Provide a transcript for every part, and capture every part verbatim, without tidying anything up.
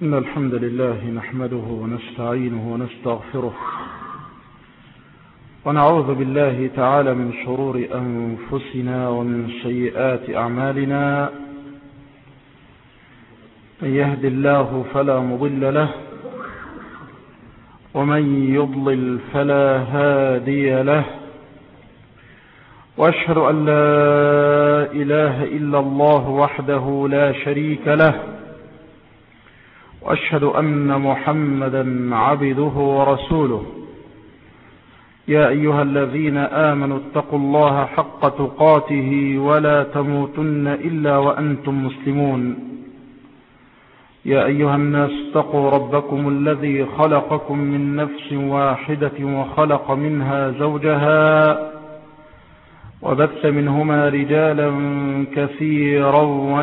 إن الحمد لله نحمده ونستعينه ونستغفره ونعوذ بالله تعالى من شرور أنفسنا ومن سيئات أعمالنا. من يهد الله فلا مضل له ومن يضلل فلا هادي له، وأشهد أن لا إله إلا الله وحده لا شريك له، وأشهد أن محمدا عبده ورسوله. يا أيها الذين آمنوا اتقوا الله حق تقاته ولا تموتن إلا وأنتم مسلمون. يا أيها الناس اتقوا ربكم الذي خلقكم من نفس واحدة وخلق منها زوجها وبث منهما رجالا كثيرا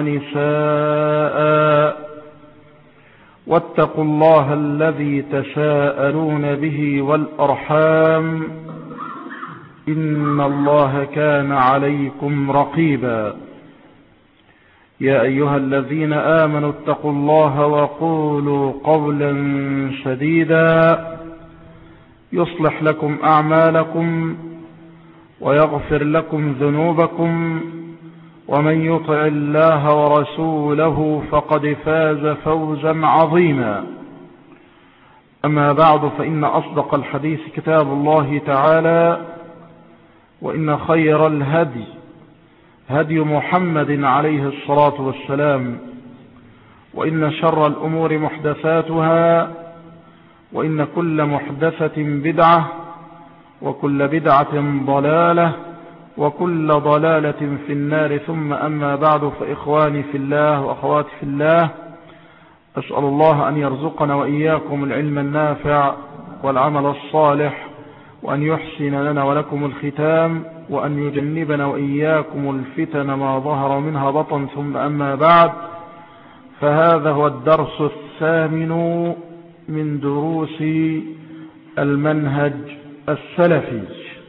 ونساء، واتقوا الله الذي تساءلون به والأرحام إن الله كان عليكم رقيبا. يا أيها الذين آمنوا اتقوا الله وقولوا قولا سديدا يصلح لكم أعمالكم ويغفر لكم ذنوبكم، ومن يطع الله ورسوله فقد فاز فوزا عظيما. أما بعد، فإن أصدق الحديث كتاب الله تعالى، وإن خير الهدي هدي محمد عليه الصلاة والسلام، وإن شر الأمور محدثاتها، وإن كل محدثة بدعة، وكل بدعة ضلالة، وكل ضلالة في النار. ثم أما بعد، فإخواني في الله وأخواتي في الله، أسأل الله أن يرزقنا وإياكم العلم النافع والعمل الصالح، وأن يحسن لنا ولكم الختام، وأن يجنبنا وإياكم الفتن ما ظهر منها بطن. ثم أما بعد، فهذا هو الدرس الثامن من دروس المنهج السلفي،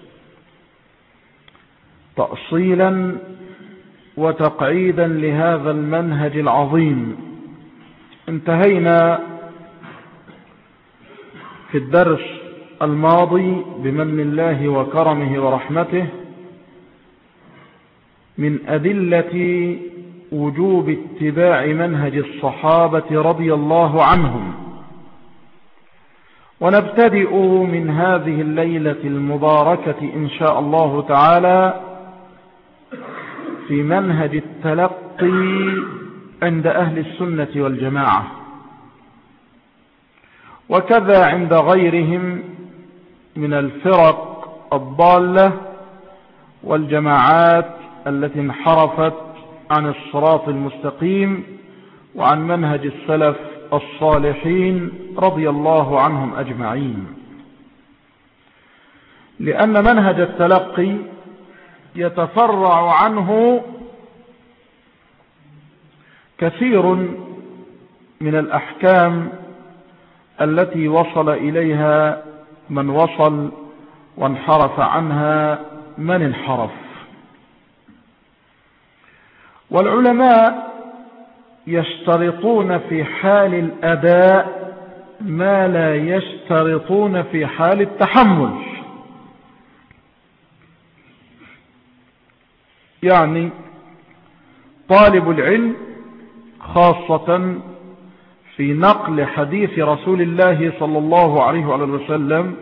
تأصيلا وتقعيدا لهذا المنهج العظيم. انتهينا في الدرس الماضي بمن الله وكرمه ورحمته من أدلة وجوب اتباع منهج الصحابة رضي الله عنهم، ونبتدئ من هذه الليلة المباركة إن شاء الله تعالى في منهج التلقي عند أهل السنة والجماعة، وكذا عند غيرهم من الفرق الضالة والجماعات التي انحرفت عن الصراط المستقيم وعن منهج السلف الصالحين رضي الله عنهم أجمعين. لأن منهج التلقي يتفرع عنه كثير من الأحكام التي وصل إليها من وصل، وانحرف عنها من انحرف. والعلماء يشترطون في حال الأداء ما لا يشترطون في حال التحمل. يعني طالب العلم خاصة في نقل حديث رسول الله صلى الله عليه وسلم،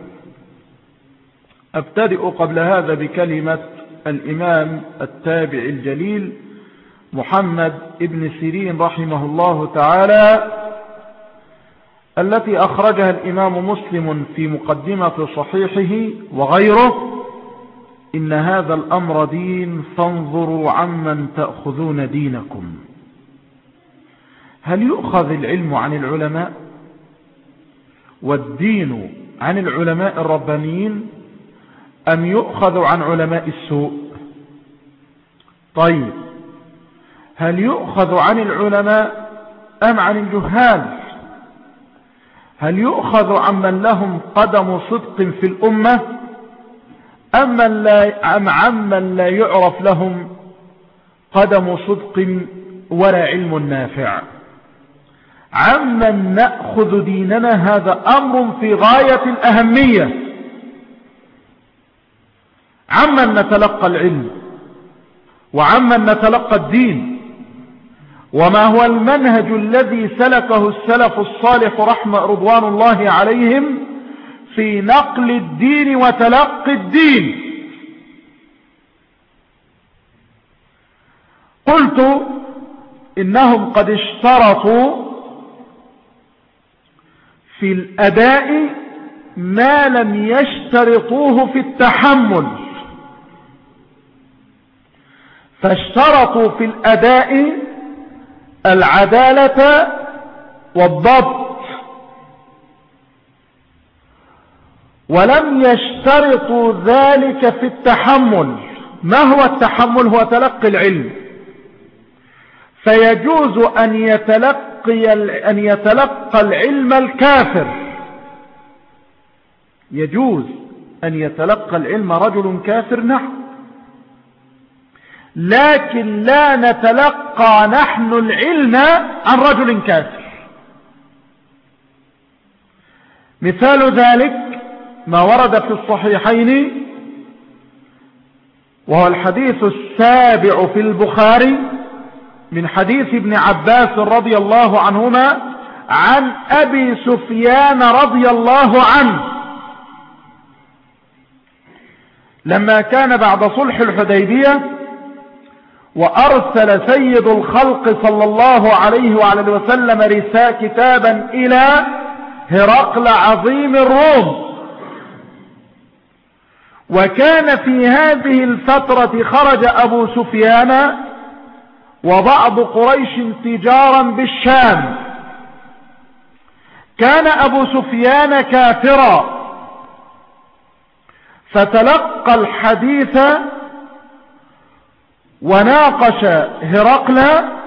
أبتدئ قبل هذا بكلمة الإمام التابع الجليل محمد ابن سيرين رحمه الله تعالى، التي أخرجها الإمام مسلم في مقدمة صحيحه وغيره: إن هذا الأمر دين فانظروا عمن تأخذون دينكم. هل يؤخذ العلم عن العلماء والدين عن العلماء الربانيين، أم يؤخذ عن علماء السوء؟ طيب، هل يؤخذ عن العلماء أم عن الجهال؟ هل يؤخذ عمن لهم قدم صدق في الأمة أم من لا أم عمن لا يعرف لهم قدم صدق ولا علم نافع؟ عمن نأخذ ديننا هذا أمر في غاية الأهمية. عمن نتلقى العلم وعمن نتلقى الدين، وما هو المنهج الذي سلكه السلف الصالح رحمة رضوان الله عليهم في نقل الدين وتلقي الدين. قلت إنهم قد اشترطوا في الأداء ما لم يشترطوه في التحمل، فاشترطوا في الأداء العدالة والضبط، ولم يشترطوا ذلك في التحمل. ما هو التحمل؟ هو تلقي العلم، فيجوز أن يتلقي, أن يتلقى العلم الكافر، يجوز أن يتلقى العلم رجل كافر نحن، لكن لا نتلقى نحن العلم عن رجل كافر. مثال ذلك ما ورد في الصحيحين، وهو الحديث السابع في البخاري من حديث ابن عباس رضي الله عنهما عن أبي سفيان رضي الله عنه لما كان بعد صلح الحديبية وأرسل سيد الخلق صلى الله عليه وعلى وسلم رسالة كتابا إلى هرقل عظيم الروم، وكان في هذه الفترة خرج أبو سفيان وبعض قريش تجارا بالشام. كان أبو سفيان كافرا، فتلقى الحديث وناقش هرقل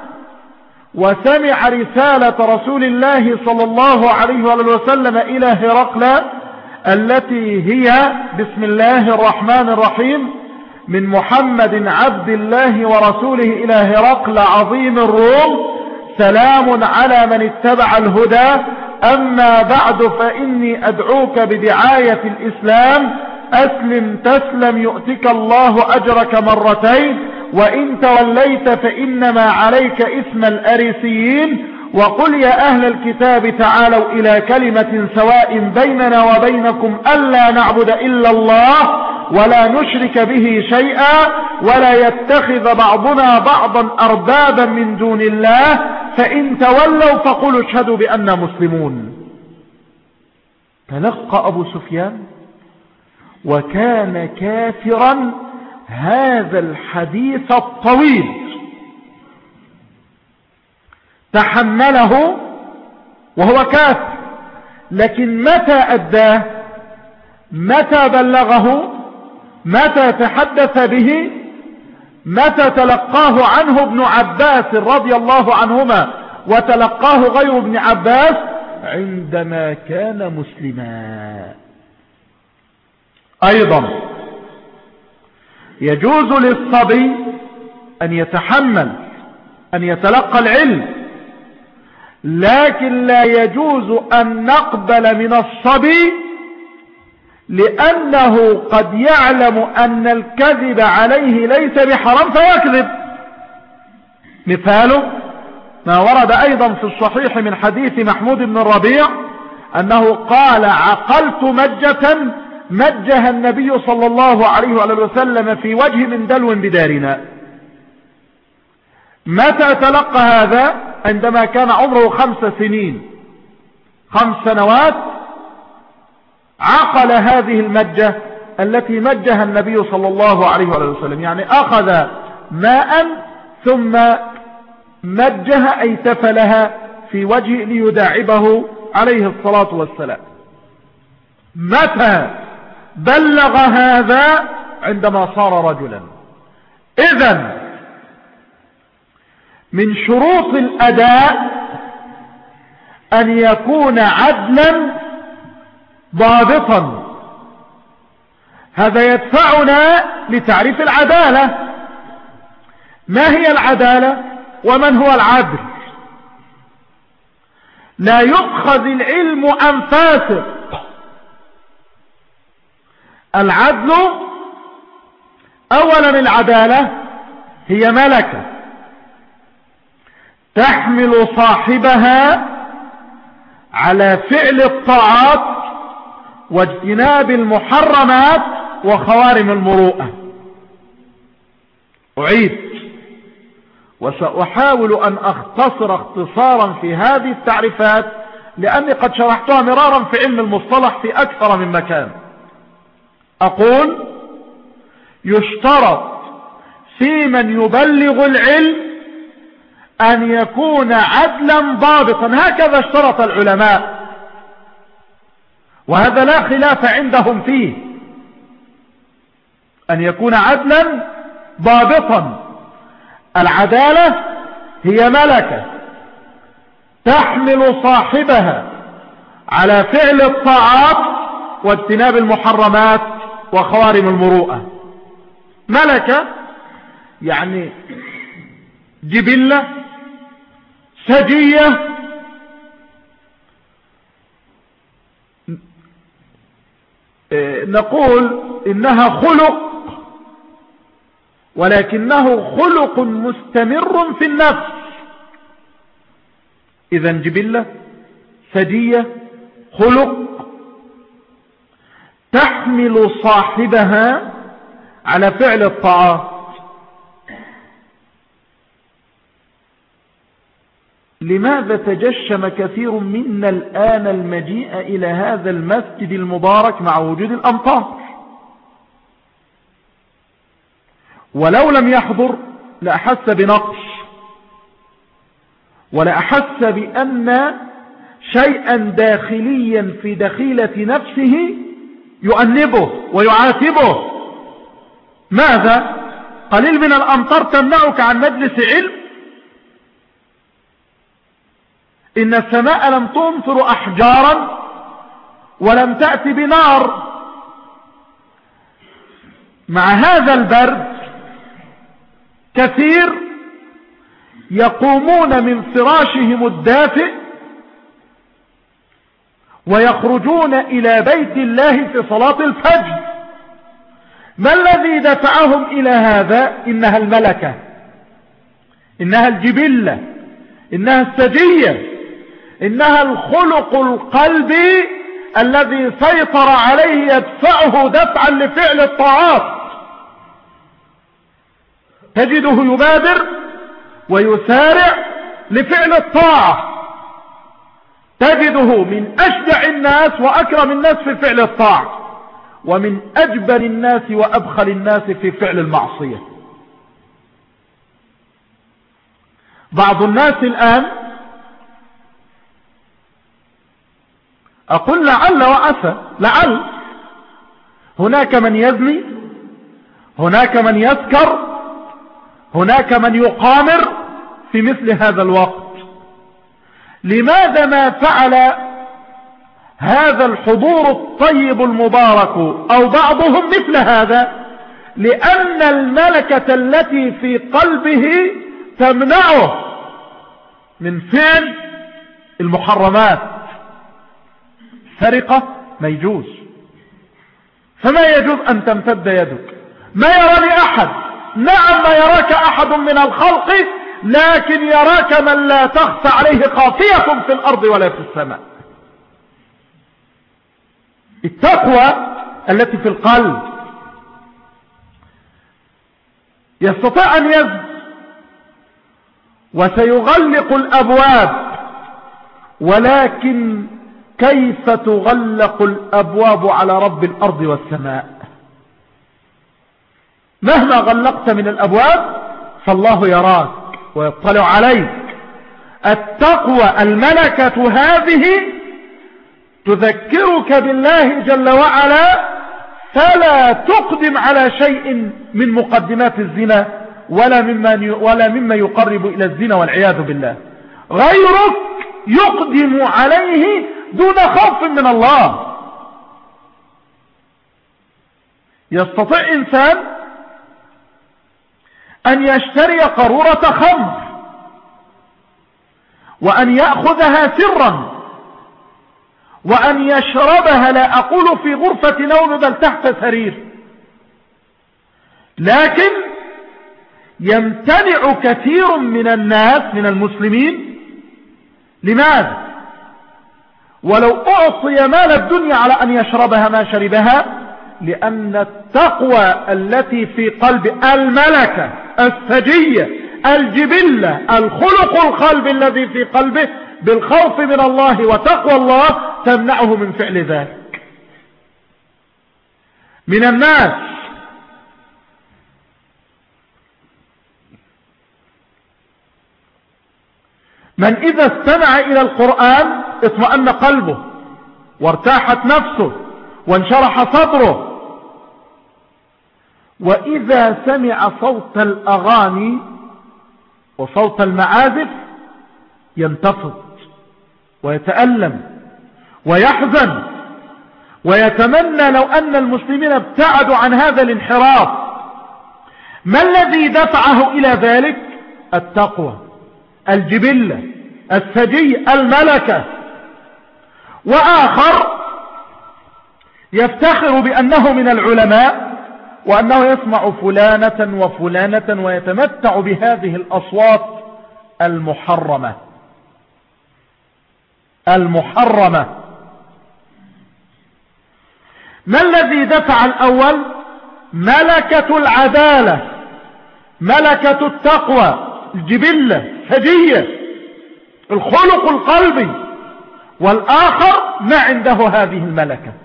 وسمع رسالة رسول الله صلى الله عليه وسلم إلى هرقل التي هي بسم الله الرحمن الرحيم من محمد عبد الله ورسوله إلى هرقل عظيم الروم، سلام على من اتبع الهدى، أما بعد فإني أدعوك بدعاية الإسلام، أسلم تسلم يؤتك الله أجرك مرتين، وإن توليت فإنما عليك اسم الأريسيين، وقل يا أهل الكتاب تعالوا إلى كلمة سواء بيننا وبينكم ألا نعبد إلا الله ولا نشرك به شيئا ولا يتخذ بعضنا بعضا أربابا من دون الله، فإن تولوا فقولوا اشهدوا بأننا مسلمون. تلقى أبو سفيان وكان كافرا هذا الحديث الطويل، تحمله وهو كافر، لكن متى أداه؟ متى بلغه؟ متى تحدث به؟ متى تلقاه عنه ابن عباس رضي الله عنهما وتلقاه غير ابن عباس؟ عندما كان مسلما. أيضا يجوز للصبي أن يتحمل أن يتلقى العلم، لكن لا يجوز أن نقبل من الصبي لأنه قد يعلم أن الكذب عليه ليس بحرام فيكذب. مثاله ما ورد أيضا في الصحيح من حديث محمود بن الربيع أنه قال عقلت مجة مجها النبي صلى الله عليه وسلم في وجه من دلو بدارنا. متى تلقى هذا؟ عندما كان عمره خمس سنين، خمس سنوات عقل هذه المجة التي مجها النبي صلى الله عليه وسلم، يعني أخذ ماء ثم مجها أي تفلها في وجه ليداعبه عليه الصلاة والسلام. متى بلغ هذا؟ عندما صار رجلا. إذن من شروط الأداء أن يكون عدلا ضابطا. هذا يدفعنا لتعريف العدالة. ما هي العدالة ومن هو العدل؟ لا يؤخذ العلم عن فاسق. العدل أولا العدالة هي ملكة تحمل صاحبها على فعل الطاعات واجتناب المحرمات وخوارم المروءة. أعيد وسأحاول أن أختصر اختصارا في هذه التعريفات لأني قد شرحتها مرارا في علم المصطلح في أكثر من مكان. أقول يشترط في من يبلغ العلم أن يكون عدلا ضابطا، هكذا اشترط العلماء، وهذا لا خلاف عندهم فيه، أن يكون عدلا ضابطا. العدالة هي ملكة تحمل صاحبها على فعل الطاعات واجتناب المحرمات وخوارم المروءة. ملكة يعني جبلة سجية نقول إنها خلق، ولكنه خلق مستمر في النفس. إذا جبلة سجية خلق تحمل صاحبها على فعل الطاعات. لماذا تجشم كثير منا الآن المجيء إلى هذا المسجد المبارك مع وجود الأمطار؟ ولو لم يحضر لأحس بنقص، ولأحس بأن شيئا داخليا في دخيلة نفسه يؤنبه ويعاتبه. ماذا؟ قليل من الأمطار تمنعك عن مجلس علم؟ إن السماء لم تمطر أحجارا ولم تأتي بنار. مع هذا البرد كثير يقومون من فراشهم الدافئ ويخرجون إلى بيت الله في صلاة الفجر. ما الذي دفعهم إلى هذا؟ إنها الملكة، إنها الجبلة، إنها السجية، إنها الخلق القلبي الذي سيطر عليه يدفعه دفعا لفعل الطاعات. تجده يبادر ويسارع لفعل الطاعة، تجده من أشجع الناس وأكرم الناس في فعل الطاعة، ومن أجبن الناس وأبخل الناس في فعل المعصية. بعض الناس الآن أقول لعل وعسى، لعل هناك من يزني، هناك من يسكر، هناك من يقامر في مثل هذا الوقت. لماذا ما فعل هذا الحضور الطيب المبارك أو بعضهم مثل هذا؟ لأن الملكة التي في قلبه تمنعه من فعل المحرمات. سرقة ما يجوز، فما يجوز أن تمتد يدك. ما يراني أحد، نعم ما يراك أحد من الخلق، لكن يراك من لا تخفى عليه خافية في الأرض ولا في السماء. التقوى التي في القلب يستطيع أن يزن وسيغلق الأبواب، ولكن كيف تغلق الأبواب على رب الأرض والسماء؟ مهما غلقت من الأبواب فالله يراك ويطلع عليك. التقوى الملكة هذه تذكرك بالله جل وعلا، فلا تقدم على شيء من مقدمات الزنا ولا مما ولا مما يقرب إلى الزنا والعياذ بالله. غيرك يقدم عليه دون خوف من الله. يستطيع إنسان أن يشتري قارورة خمر وأن يأخذها سرا، وأن يشربها، لا أقول في غرفة نوم بل تحت سرير، لكن يمتنع كثير من الناس من المسلمين. لماذا؟ ولو أعطي مال الدنيا على أن يشربها ما شربها، لأن التقوى التي في قلب الملكة السجية الجبلة الخلق القلب الذي في قلبه بالخوف من الله وتقوى الله تمنعه من فعل ذلك. من الناس من إذا استمع إلى القرآن اطمأن قلبه وارتاحت نفسه وانشرح صدره، وإذا سمع صوت الأغاني وصوت المعازف ينتفض ويتألم ويحزن ويتمنى لو أن المسلمين ابتعدوا عن هذا الانحراف. ما الذي دفعه إلى ذلك؟ التقوى الجبلة السجي الملكة. وآخر يفتخر بأنه من العلماء وأنه يسمع فلانة وفلانة ويتمتع بهذه الأصوات المحرمة المحرمة. ما الذي دفع الأول؟ ملكة العدالة، ملكة التقوى الجبلة سجية الخلق القلبي، والآخر ما عنده هذه الملكة،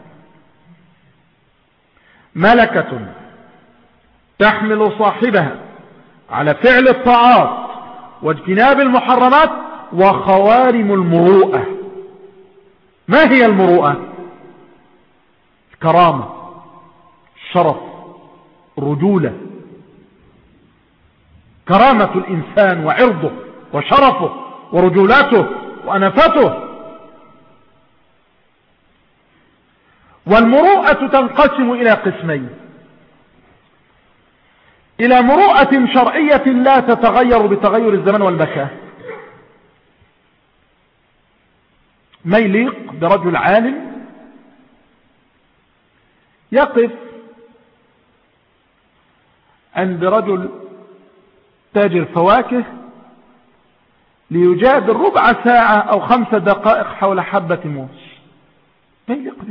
ملكة تحمل صاحبها على فعل الطاعات واجتناب المحرمات وخوارم المروءة. ما هي المروءة؟ الكرامة، الشرف، الرجولة، كرامة الإنسان وعرضه وشرفه ورجولته وأنفته. والمروءة تنقسم إلى قسمين: إلى مروءة شرعية لا تتغير بتغير الزمان والمكان، ما يليق برجل عالم يقف عند رجل تاجر فواكه ليجادل ربع ساعة أو خمس دقائق حول حبة موز، ما يليق به.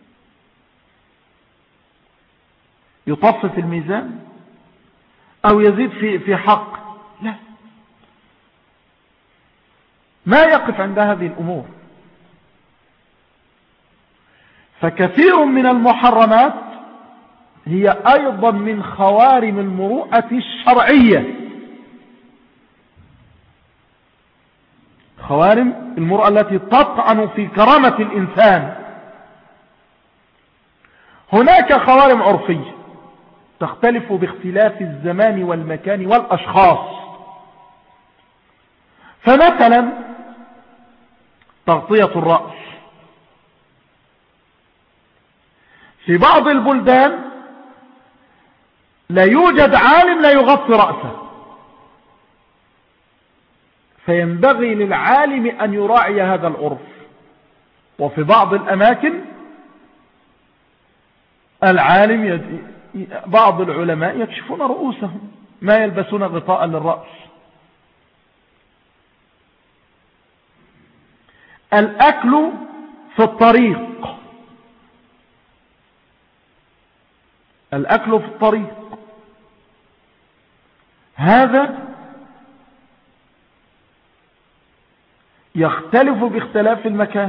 يطفف الميزان أو يزيد في في حق، لا، ما يقف عند هذه الأمور. فكثير من المحرمات هي أيضا من خوارم المروءة الشرعية، خوارم المروءة التي تطعن في كرامة الإنسان. هناك خوارم عرفية تختلف باختلاف الزمان والمكان والأشخاص. فمثلا تغطية الرأس، في بعض البلدان لا يوجد عالم لا يغطي رأسه، فينبغي للعالم أن يراعي هذا العرف. وفي بعض الأماكن العالم يد... بعض العلماء يكشفون رؤوسهم، ما يلبسون غطاء للرأس. الأكل في الطريق، الأكل في الطريق هذا يختلف باختلاف المكان.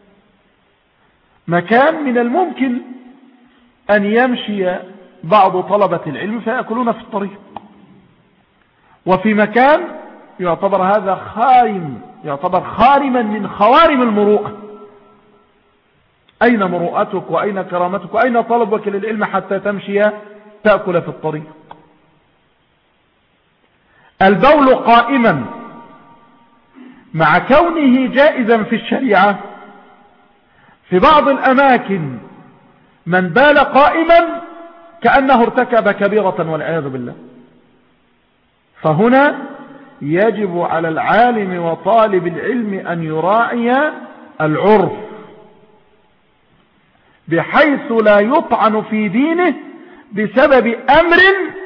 مكان من الممكن أن يمشي بعض طلبة العلم فيأكلون في الطريق، وفي مكان يعتبر هذا خارم، يعتبر خارما من خوارم المروءة. أين مروءتك وأين كرامتك وأين طلبك للعلم حتى تمشي تأكل في الطريق؟ البول قائما مع كونه جائزا في الشريعة، في بعض الأماكن من بال قائما كأنه ارتكب كبيرة والعياذ بالله. فهنا يجب على العالم وطالب العلم أن يراعي العرف بحيث لا يطعن في دينه بسبب أمر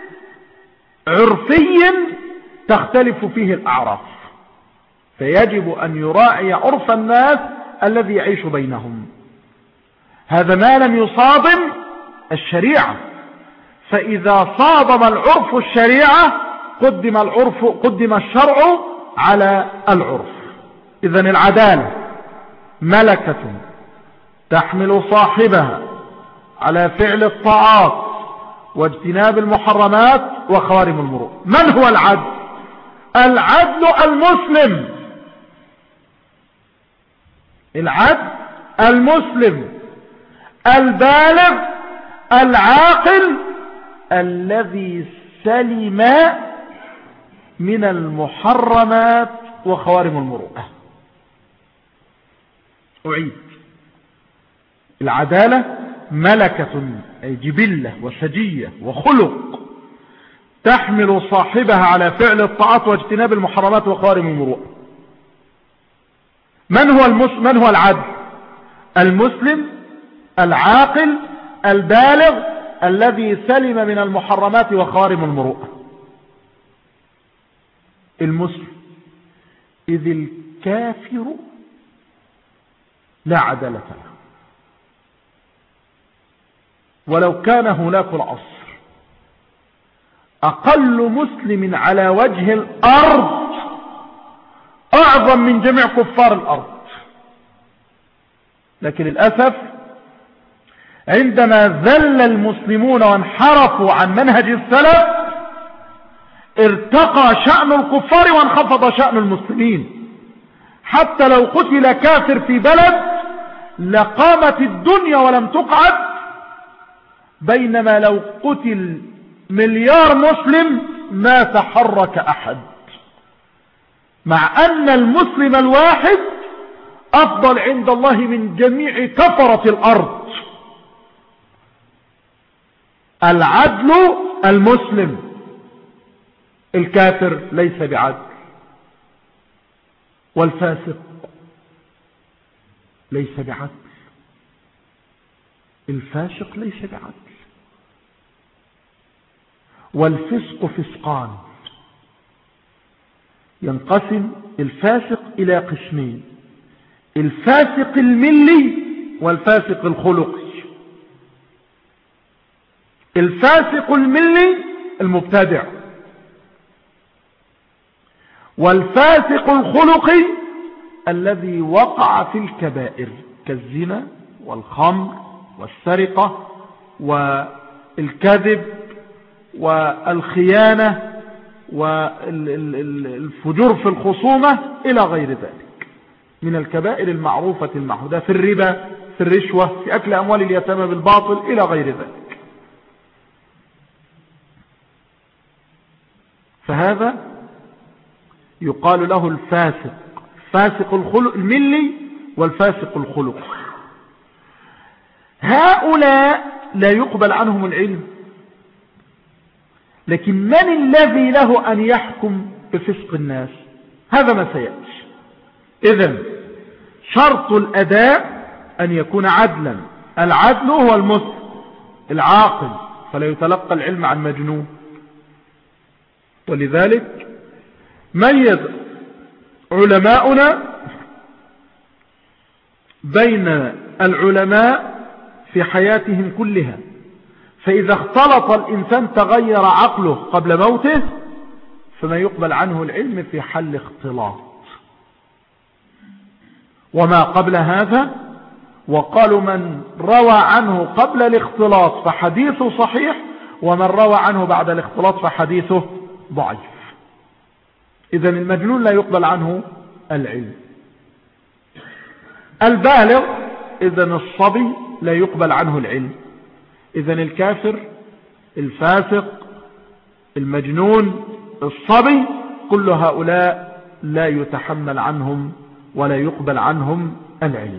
عرفي تختلف فيه الأعراف، فيجب أن يراعي عرف الناس الذي يعيش بينهم. هذا ما لم يصادم الشريعة، فإذا صادم العرف الشريعة قدم العرف قدم الشرع على العرف. إذن العدالة ملكة تحمل صاحبها على فعل الطاعات واجتناب المحرمات وخوارم المروءة. من هو العدل؟ العدل المسلم، العدل المسلم البالغ العاقل الذي سلم من المحرمات وخوارم المروءة. أعيد: العدالة ملكة أي جبلة وسجية وخلق تحمل صاحبها على فعل الطاعات واجتناب المحرمات وخوارم المروءة. من هو المسلم؟ من هو العدل؟ المسلم العاقل البالغ الذي سلم من المحرمات وخوارم المروءة. المسلم، إذ الكافر لا عدالة له ولو كان هناك العصر. أقل مسلم على وجه الأرض أعظم من جميع كفار الأرض، لكن للأسف عندما ذل المسلمون وانحرفوا عن منهج السلف ارتقى شأن الكفار وانخفض شأن المسلمين، حتى لو قتل كافر في بلد لقامت الدنيا ولم تقعد، بينما لو قتل مليار مسلم ما تحرك أحد، مع أن المسلم الواحد أفضل عند الله من جميع كفرة الأرض. العدل المسلم، الكافر ليس بعدل، والفاسق ليس بعدل، الفاسق ليس بعدل. والفسق فسقان، ينقسم الفاسق إلى قسمين: الفاسق الملي والفاسق الخلقي. الفاسق الملي المبتدع، والفاسق الخلقي الذي وقع في الكبائر كالزنا والخمر والسرقة والكذب والخيانة والفجور في الخصومة إلى غير ذلك من الكبائر المعروفة المعهودة، في الربا، في الرشوة، في أكل أموال اليتامى بالباطل إلى غير ذلك. فهذا يقال له الفاسق، فاسق الخلق الملي والفاسق الخلق. هؤلاء لا يقبل عنهم العلم، لكن من الذي له أن يحكم بفسق الناس؟ هذا ما سيأتي. إذن شرط الأداء أن يكون عدلا. العدل هو المسلم العاقل، فلا يتلقى العلم عن مجنون. ولذلك ميز علماؤنا بين العلماء في حياتهم كلها، فإذا اختلط الإنسان تغير عقله قبل موته فما يقبل عنه العلم في حل اختلاط، وما قبل هذا وقالوا من روى عنه قبل الاختلاط فحديثه صحيح، ومن روى عنه بعد الاختلاط فحديثه ضعيف. إذن المجنون لا يقبل عنه العلم. البالغ إذن الصبي لا يقبل عنه العلم. إذن الكافر، الفاسق، المجنون، الصبي، كل هؤلاء لا يتحمل عنهم ولا يقبل عنهم العلم.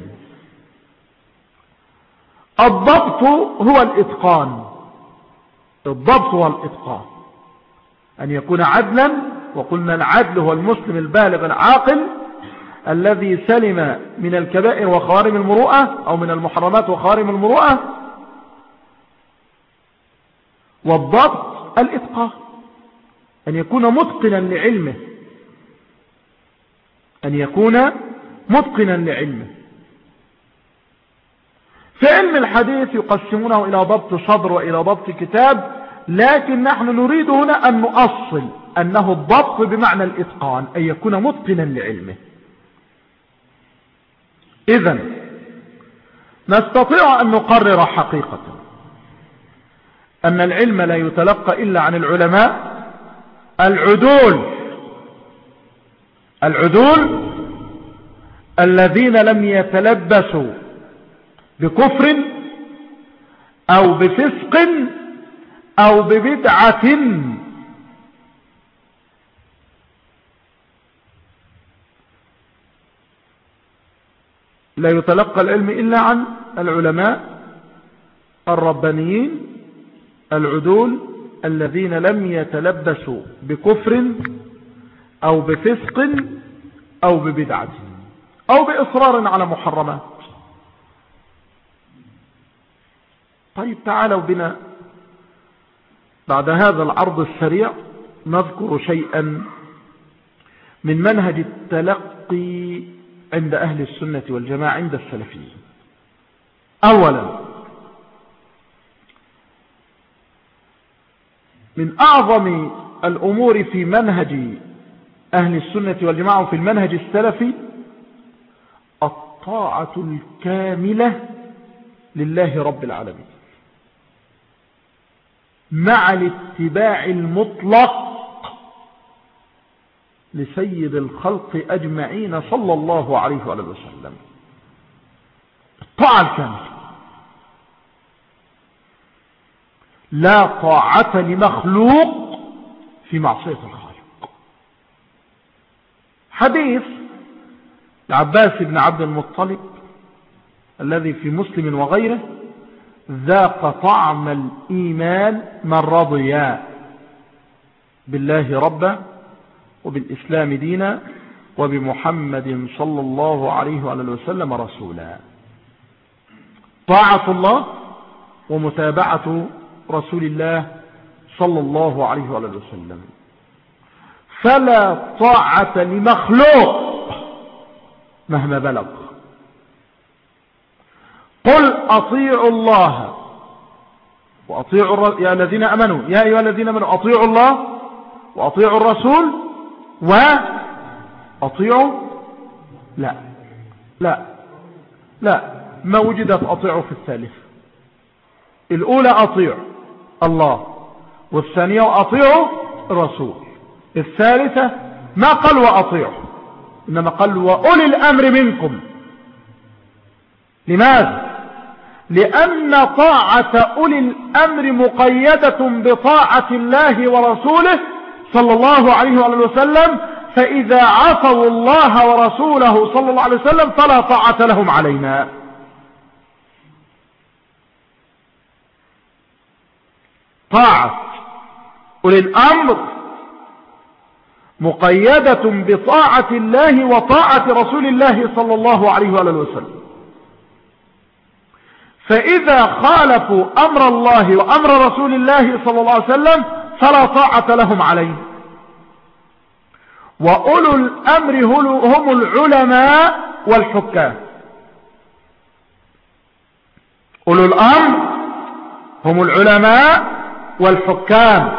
الضبط هو الإتقان. الضبط هو الإتقان، أن يكون عدلا وقلنا العدل هو المسلم البالغ العاقل الذي سلم من الكبائر وخوارم المروءة أو من المحرمات وخوارم المروءة. والضبط الإتقان، أن يكون متقنا لعلمه، أن يكون متقنا لعلمه. في علم الحديث يقسمونه إلى ضبط صدر وإلى ضبط كتاب، لكن نحن نريد هنا أن نؤصل أنه الضبط بمعنى الإتقان، أن يكون متقنا لعلمه. إذن نستطيع أن نقرر حقيقة أن العلم لا يتلقى إلا عن العلماء العدول العدول الذين لم يتلبسوا بكفر أو بفسق أو ببدعة. لا يتلقى العلم إلا عن العلماء الربانيين العدول الذين لم يتلبسوا بكفر أو بفسق أو ببدعة أو بإصرار على محرمات. طيب تعالوا بنا بعد هذا العرض السريع نذكر شيئا من منهج التلقي عند أهل السنة والجماعة عند السلفيين. أولا، من أعظم الأمور في منهج أهل السنة والجماعة وفي المنهج السلفي الطاعة الكاملة لله رب العالمين مع الاتباع المطلق لسيد الخلق أجمعين صلى الله عليه وآله وسلم. الطاعة الكاملة، لا طاعة لمخلوق في معصية الخالق. حديث العباس بن عبد المطلب الذي في مسلم وغيره: ذاق طعم الإيمان من رضي بالله ربا وبالإسلام دينا وبمحمد صلى الله عليه وآله وسلم رسولا. طاعة الله ومتابعة رسول الله صلى الله عليه وآله وسلم. فلا طاعة لمخلوق مهما بلغ. قل أطيعوا الله وأطيعوا الر... يا الذين أمنوا يا أيها الذين أمنوا أطيعوا الله وأطيعوا الرسول وأطيعوا لا لا لا ما وجدت أطيعوا في الثالث. الأولى أطيع الله والثانية وأطيعوا الرسول. الثالثة ما قال وأطيعوا، إنما قال وأولي الأمر منكم. لماذا؟ لأن طاعة أولي الأمر مقيدة بطاعة الله ورسوله صلى الله عليه وآله وسلم، فإذا عصوا الله ورسوله صلى الله عليه وسلم فلا طاعة لهم علينا. طاعة أولي الأمر مقيدة بطاعة الله وطاعة رسول الله صلى الله عليه وآله وسلم. فإذا خالفوا أمر الله وأمر رسول الله صلى الله عليه وسلم فلا طاعة لهم عليه. وأولو الأمر هم العلماء والحكام. أولو الأمر هم العلماء والحكام.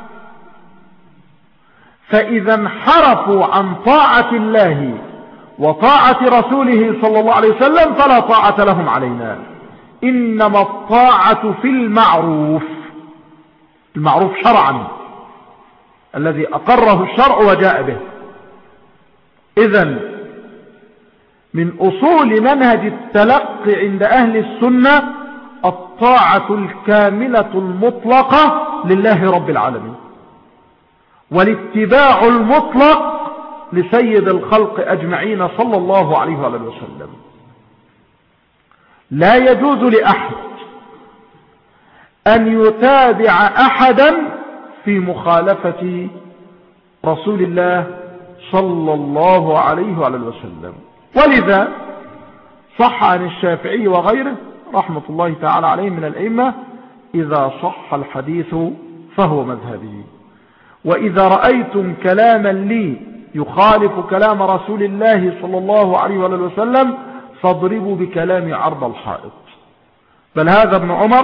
فإذا انحرفوا عن طاعة الله وطاعة رسوله صلى الله عليه وسلم فلا طاعة لهم علينا. إنما الطاعة في المعروف، المعروف شرعا الذي أقره الشرع وجاء به. إذن من أصول منهج التلقي عند أهل السنة الطاعة الكاملة المطلقة لله رب العالمين، والاتباع المطلق لسيد الخلق أجمعين صلى الله عليه وسلم. لا يجوز لأحد أن يتابع أحدا في مخالفة رسول الله صلى الله عليه وعلى وسلم. ولذا صح عن الشافعي وغيره رحمة الله تعالى عليهم من الأئمة: إذا صح الحديث فهو مذهبي، وإذا رأيتم كلاما لي يخالف كلام رسول الله صلى الله عليه وسلم فاضربوا بكلام عرض الحائط. بل هذا ابن عمر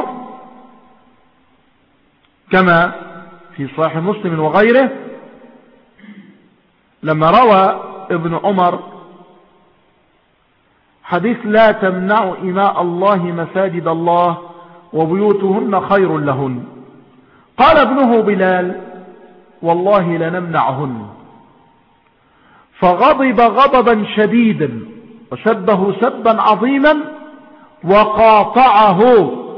كما في صحيح مسلم وغيره لما روى ابن عمر حديث: لا تمنعوا إماء الله مساجد الله وبيوتهن خير لهن، قال ابنه بلال: والله لنمنعهن، فغضب غضبا شديدا وسبه سبا عظيما وقاطعه.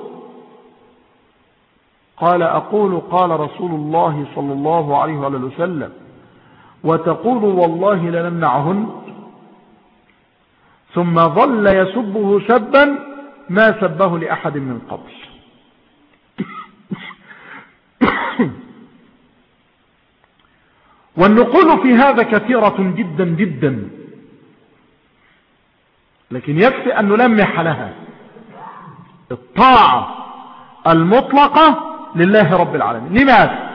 قال: أقول قال رسول الله صلى الله عليه وسلم وتقول والله لنمنعهن؟ ثم ظل يسبه سبا ما سبه لأحد من قبل. والنقول في هذا كثيرة جدا جدا، لكن يكفي أن نلمح لها: الطاعة المطلقة لله رب العالمين. لماذا؟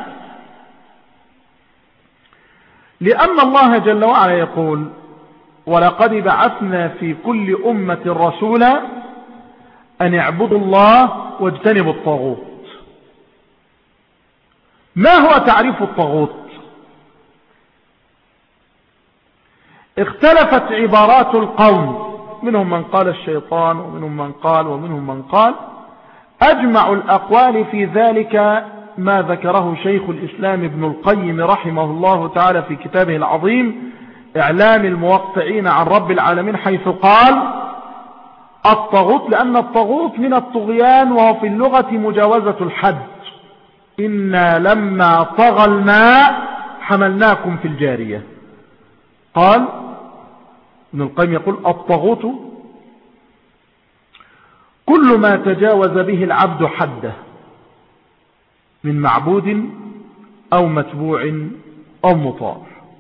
لأن الله جل وعلا يقول: ولقد بعثنا في كل أمة رسولا أن اعبدوا الله واجتنبوا الطاغوت. ما هو تعريف الطاغوت؟ اختلفت عبارات القوم، منهم من قال الشيطان ومنهم من قال ومنهم من قال. أجمع الأقوال في ذلك ما ذكره شيخ الإسلام ابن القيم رحمه الله تعالى في كتابه العظيم إعلام الموقعين عن رب العالمين، حيث قال: الطاغوت، لأن الطاغوت من الطغيان، وهو في اللغة مجاوزة الحد. إنا لما طغى الماء حملناكم في الجارية. قال ابن القيم يقول: الطاغوت كل ما تجاوز به العبد حده من معبود أو متبوع أو مطاع.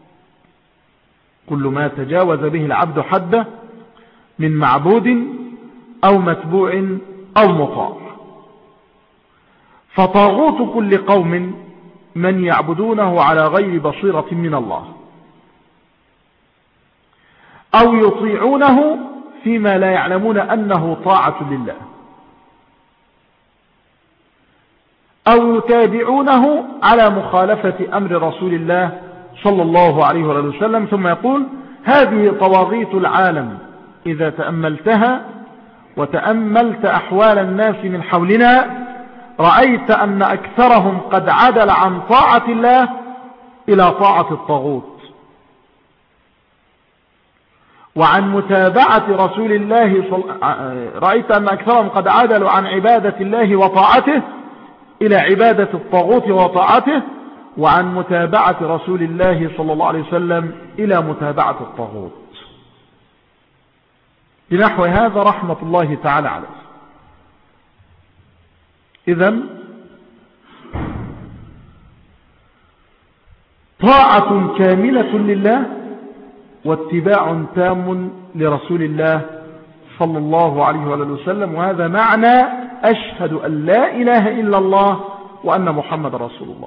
كل ما تجاوز به العبد حده من معبود أو متبوع أو مطاع. فطاغوت كل قوم من يعبدونه على غير بصيرة من الله، أو يطيعونه فيما لا يعلمون أنه طاعة لله، أو يتابعونه على مخالفة أمر رسول الله صلى الله عليه وسلم. ثم يقول: هذه طواغيت العالم إذا تأملتها وتأملت أحوال الناس من حولنا رأيت أن أكثرهم قد عدل عن طاعة الله إلى طاعة الطاغوت، وعن متابعة رسول الله صل... رأيت أن أكثرهم قد عدلوا عن عبادة الله وطاعته إلى عبادة الطاغوت وطاعته، وعن متابعة رسول الله صلى الله عليه وسلم إلى متابعة الطاغوت. بنحو هذا رحمة الله تعالى عليه. إذن طاعة كاملة لله واتباع تام لرسول الله صلى الله عليه وسلم، وهذا معنى أشهد أن لا إله إلا الله وأن محمد رسول الله.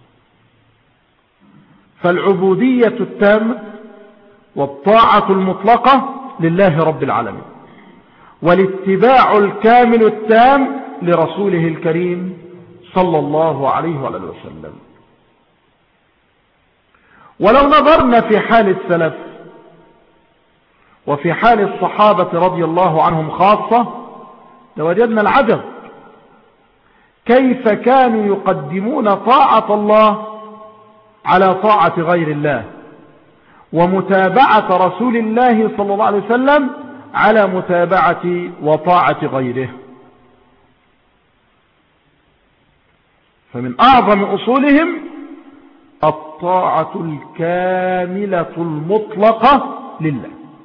فالعبودية التامة والطاعة المطلقة لله رب العالمين، والاتباع الكامل التام لرسوله الكريم صلى الله عليه وسلم. ولو نظرنا في حال السلف وفي حال الصحابة رضي الله عنهم خاصة لوجدنا العجب، كيف كانوا يقدمون طاعة الله على طاعة غير الله، ومتابعة رسول الله صلى الله عليه وسلم على متابعة وطاعة غيره. فمن أعظم أصولهم الطاعة الكاملة المطلقة لله.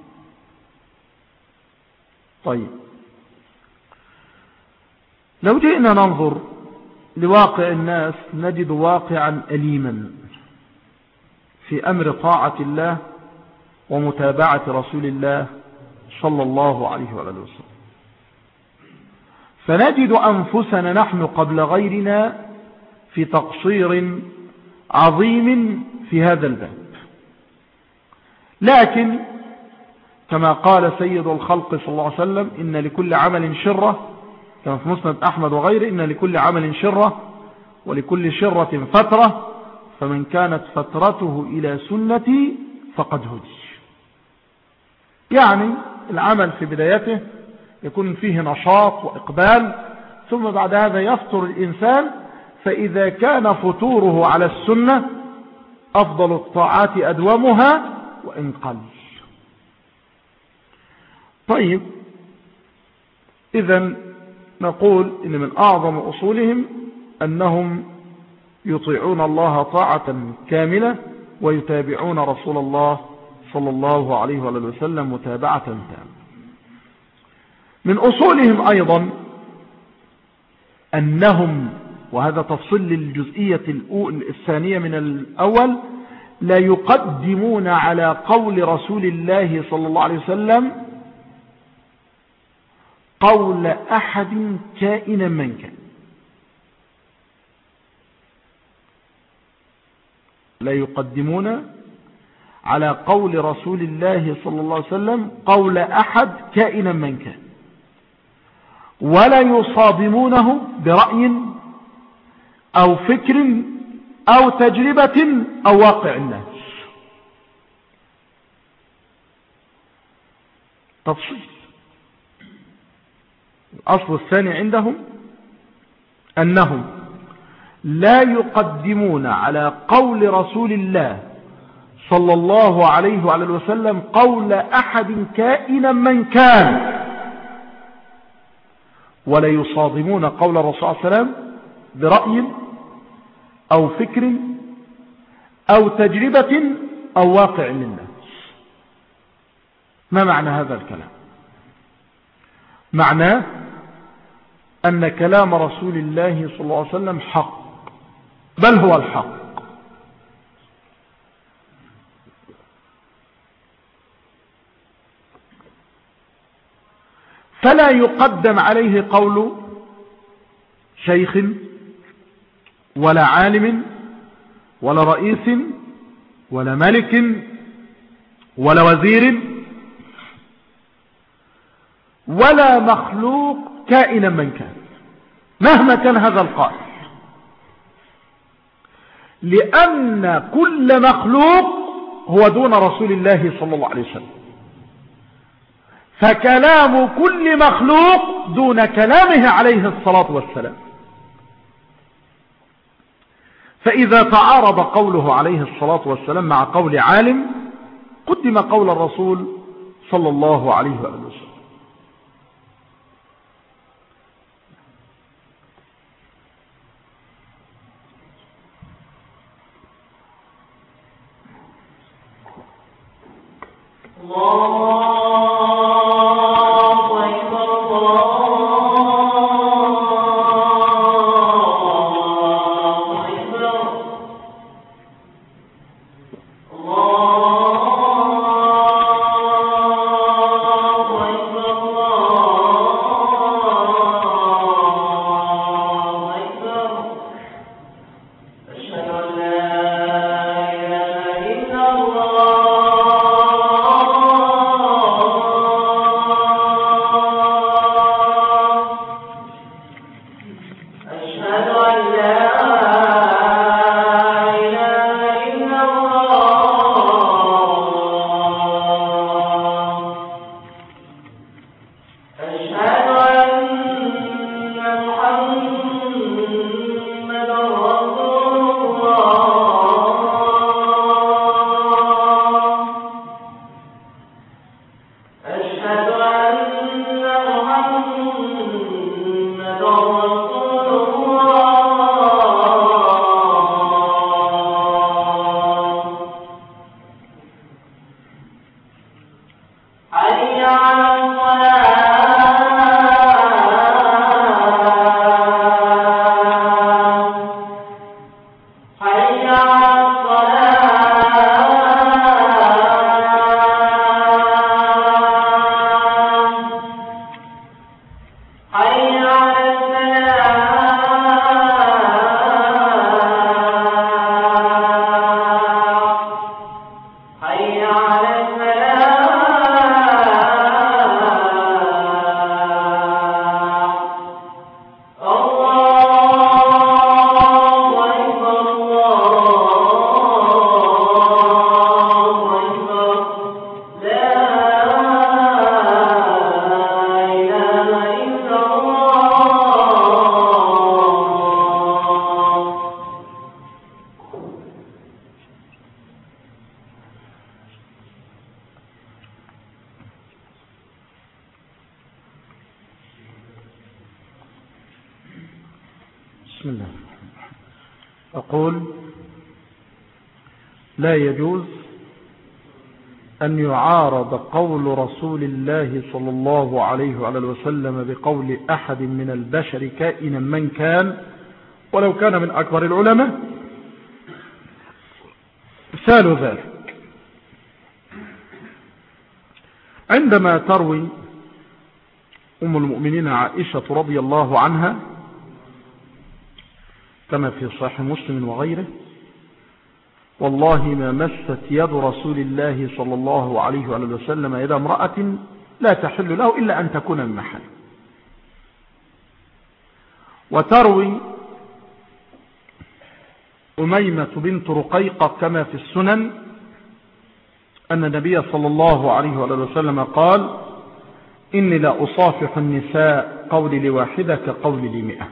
طيب، لو جئنا ننظر لواقع الناس نجد واقعا أليما في أمر طاعة الله ومتابعة رسول الله صلى الله عليه وآله وسلم. فنجد أنفسنا نحن قبل غيرنا في تقصير عظيم في هذا الباب. لكن كما قال سيد الخلق صلى الله عليه وسلم: إن لكل عمل شرة، كما في مسند أحمد وغيره: إن لكل عمل شرة ولكل شرة فترة، فمن كانت فترته إلى سنتي فقد هدي. يعني العمل في بدايته يكون فيه نشاط وإقبال، ثم بعد هذا يفطر الإنسان، فإذا كان فطوره على السنة أفضل الطاعات أدومها وإن قل. طيب، إذن نقول إن من أعظم أصولهم أنهم يطيعون الله طاعة كاملة ويتابعون رسول الله صلى الله عليه وسلم متابعة تامة. من أصولهم أيضا أنهم، وهذا تفصيل للجزئية الثانية من الأول، لا يقدمون على قول رسول الله صلى الله عليه وسلم قول أحد كائنا من كان. لا يقدمون على قول رسول الله صلى الله عليه وسلم قول أحد كائنا من كان، ولا يصادمونه برأي أو فكر أو تجربة أو واقع الناس. تفصيل. الأصل الثاني عندهم أنهم لا يقدمون على قول رسول الله صلى الله عليه وعلى وسلم قول أحد كائنا من كان، ولا يصادمون قول الرسول صلى الله عليه وسلم برأي أو فكر أو تجربة أو واقع للناس. ما معنى هذا الكلام؟ معناه أن كلام رسول الله صلى الله عليه وسلم حق، بل هو الحق. فلا يقدم عليه قول شيخ ولا عالم ولا رئيس ولا ملك ولا وزير ولا مخلوق كائنا من كان، مهما كان هذا القائل، لأن كل مخلوق هو دون رسول الله صلى الله عليه وسلم، فكلام كل مخلوق دون كلامه عليه الصلاة والسلام. فإذا تعارض قوله عليه الصلاة والسلام مع قول عالم قدم قول الرسول صلى الله عليه وسلم. بسم الله. أقول لا يجوز أن يعارض قول رسول الله صلى الله عليه وعلى وسلم بقول أحد من البشر كائنا من كان ولو كان من أكبر العلماء. مثال ذلك عندما تروي أم المؤمنين عائشة رضي الله عنها كما في صحيح مسلم وغيره: والله ما مست يد رسول الله صلى الله عليه وسلم يد امرأة لا تحل له إلا أن تكون من محل. وتروي أميمة بنت رقيقة كما في السنن أن النبي صلى الله عليه وسلم قال: إني لا أصافح النساء قولي لواحدة كقولي لمئة.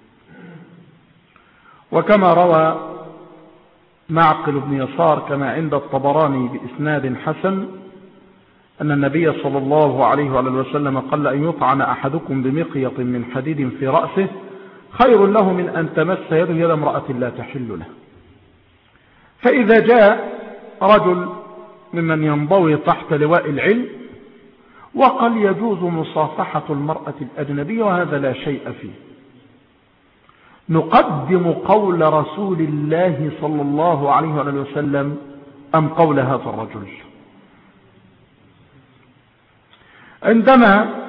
وكما روى معقل بن يسار كما عند الطبراني بإسناد حسن أن النبي صلى الله عليه وسلم قال: أن يطعن أحدكم بمقيط من حديد في رأسه خير له من أن تمس يده يد امرأة لا تحل له. فإذا جاء رجل ممن ينضوي تحت لواء العلم وقال يجوز مصافحة المرأة الأجنبية وهذا لا شيء فيه، نقدم قول رسول الله صلى الله عليه وسلم أم قول هذا الرجل؟ عندما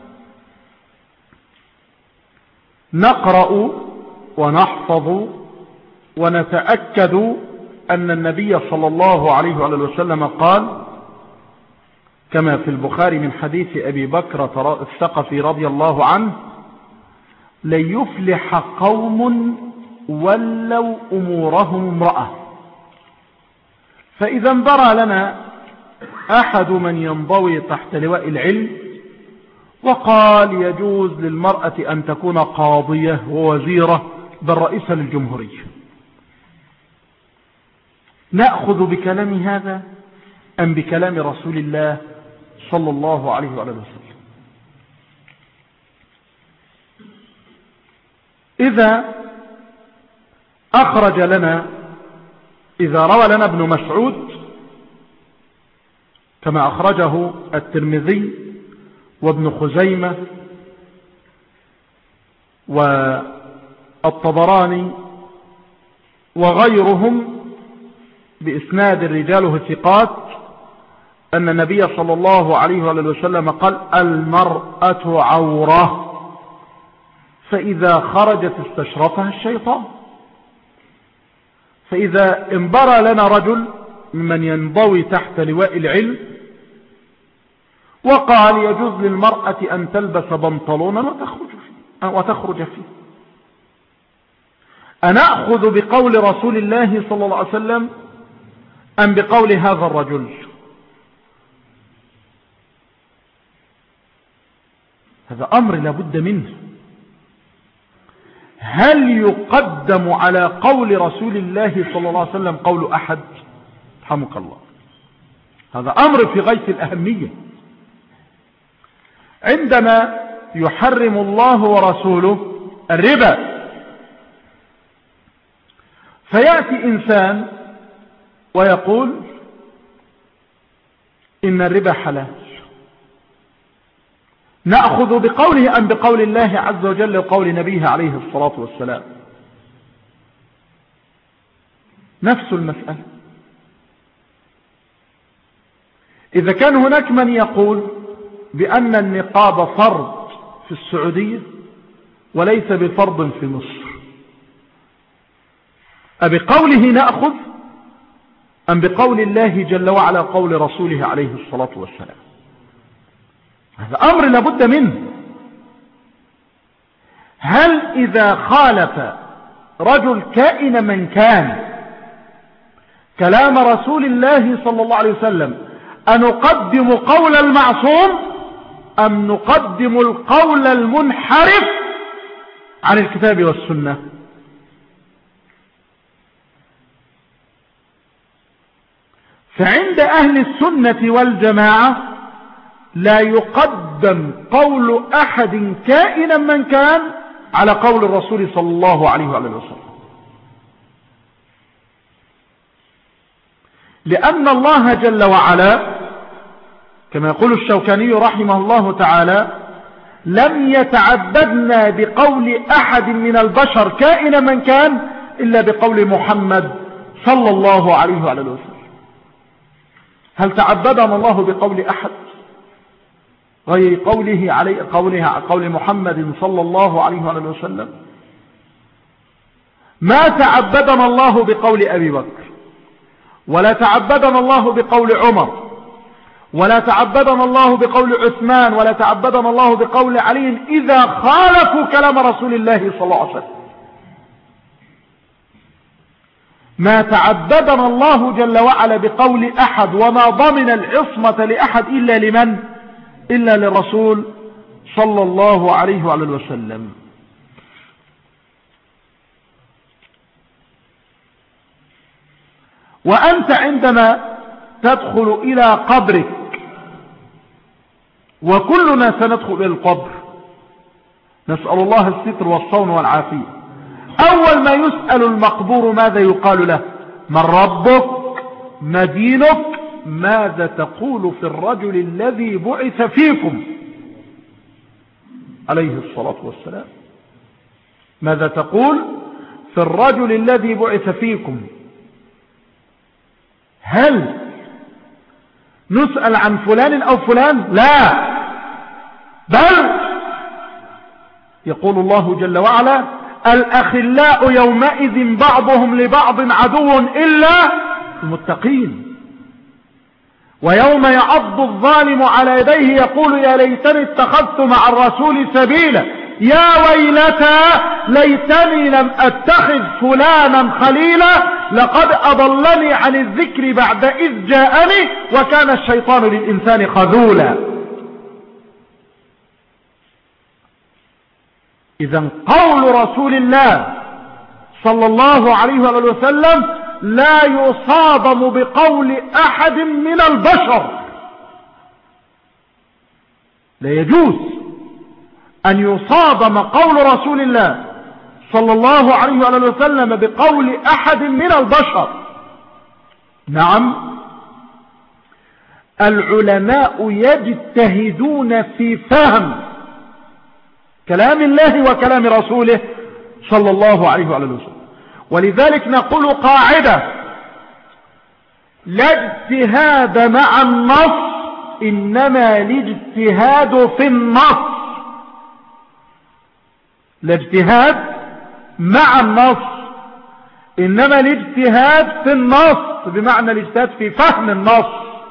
نقرأ ونحفظ ونتأكد أن النبي صلى الله عليه وسلم قال كما في البخاري من حديث أبي بكر الثقفي رضي الله عنه: لن يفلح قوم ولوا أمورهم امرأة. فإذا انبرى لنا أحد من ينضوي تحت لواء العلم وقال يجوز للمرأة أن تكون قاضية ووزيرة بل رئيسة للجمهورية، نأخذ بكلام هذا أم بكلام رسول الله صلى الله عليه وسلم؟ إذا أخرج لنا إذا روى لنا ابن مسعود كما أخرجه الترمذي وابن خزيمة والطبراني وغيرهم بإسناد رجاله ثقات أن النبي صلى الله عليه وسلم قال: المرأة عورة فإذا خرجت استشرفها الشيطان. فإذا انبرى لنا رجل ممن ينضوي تحت لواء العلم وقال يجوز للمرأة أن تلبس بنطلونا وتخرج فيه, وتخرج فيه أنأخذ بقول رسول الله صلى الله عليه وسلم أم بقول هذا الرجل؟ هذا أمر لابد منه. هل يقدم على قول رسول الله صلى الله عليه وسلم قول أحد؟ رحمك الله. هذا أمر في غاية الأهمية. عندما يحرم الله ورسوله الربا فيأتي إنسان ويقول إن الربا حلال، نأخذ بقوله أم بقول الله عز وجل وقول نبيه عليه الصلاة والسلام؟ نفس المسألة. إذا كان هناك من يقول بأن النقاب فرض في السعودية وليس بفرض في مصر، أبقوله نأخذ أم بقول الله جل وعلا قول رسوله عليه الصلاة والسلام؟ هذا أمر لابد منه. هل إذا خالف رجل كائن من كان كلام رسول الله صلى الله عليه وسلم أنقدم قول المعصوم أم نقدم القول المنحرف عن الكتاب والسنة؟ فعند أهل السنة والجماعة لا يقدم قول أحد كائنا من كان على قول الرسول صلى الله عليه وآله وسلم. لأن الله جل وعلا كما يقول الشوكاني رحمه الله تعالى لم يتعبدنا بقول أحد من البشر كائنا من كان إلا بقول محمد صلى الله عليه وآله وسلم. هل تعبدنا الله بقول أحد غير قوله عليه قوله قول محمد صلى الله عليه وآله وسلم؟ ما تعبدنا الله بقول أبي بكر، ولا تعبدنا الله بقول عمر، ولا تعبدنا الله بقول عثمان، ولا تعبدنا الله بقول علي إذا خالفوا كلام رسول الله صلى الله عليه وسلم. ما تعبدنا الله جل وعلا بقول أحد وما ضمن العصمة لأحد إلا لمن؟ إلا للرسول صلى الله عليه وآله وسلم. وأنت عندما تدخل إلى قبرك، وكلنا سندخل إلى القبر، نسأل الله الستر والصون والعافية، أول ما يسأل المقبور ماذا يقال له؟ من ربك؟ ما دينك؟ ماذا تقول في الرجل الذي بعث فيكم عليه الصلاة والسلام؟ ماذا تقول في الرجل الذي بعث فيكم؟ هل نسأل عن فلان أو فلان؟ لا، بل يقول الله جل وعلا الأخلاء يومئذ بعضهم لبعض عدو إلا المتقين. ويوم يعض الظالم على يديه يقول يا ليتني اتخذت مع الرسول سبيلا يا ويلتى ليتني لم اتخذ فلانا خليلا لقد اضلني عن الذكر بعد اذ جاءني وكان الشيطان للانسان خذولا. اذا قول رسول الله صلى الله عليه وسلم لا يصادم بقول احد من البشر، لا يجوز ان يصادم قول رسول الله صلى الله عليه وسلم بقول احد من البشر. نعم، العلماء يجتهدون في فهم كلام الله وكلام رسوله صلى الله عليه وسلم، ولذلك نقول قاعدة: لا اجتهاد مع النص، إنما الاجتهاد في النص. لا اجتهاد مع النص، إنما الاجتهاد في النص، بمعنى الاجتهاد في فهم النص.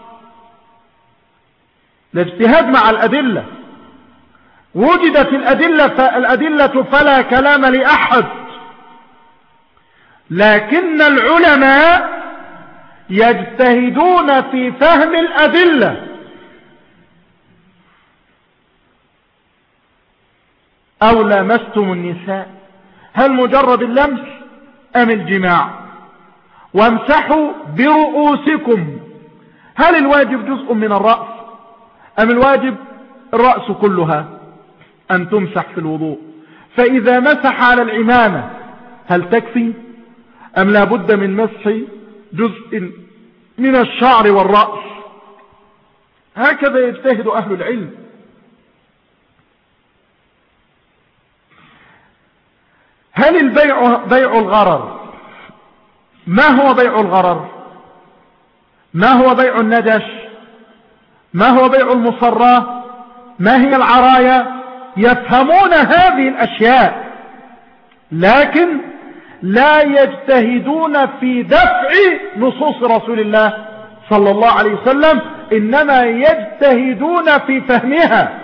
لا اجتهاد مع الأدلة، وجدت الأدلة فالأدلة فلا كلام لأحد، لكن العلماء يجتهدون في فهم الأدلة. أو لامستم النساء، هل مجرد اللمس أم الجماع؟ وامسحوا برؤوسكم، هل الواجب جزء من الرأس أم الواجب الرأس كلها أن تمسح في الوضوء؟ فإذا مسح على العمامة هل تكفي أم لا بد من مسح جزء من الشعر والرأس؟ هكذا يجتهد أهل العلم. هل البيع بيع الغرر؟ ما هو بيع الغرر؟ ما هو بيع الندش؟ ما هو بيع المصراه؟ ما هي العرايا؟ يفهمون هذه الأشياء، لكن لا يجتهدون في دفع نصوص رسول الله صلى الله عليه وسلم، إنما يجتهدون في فهمها.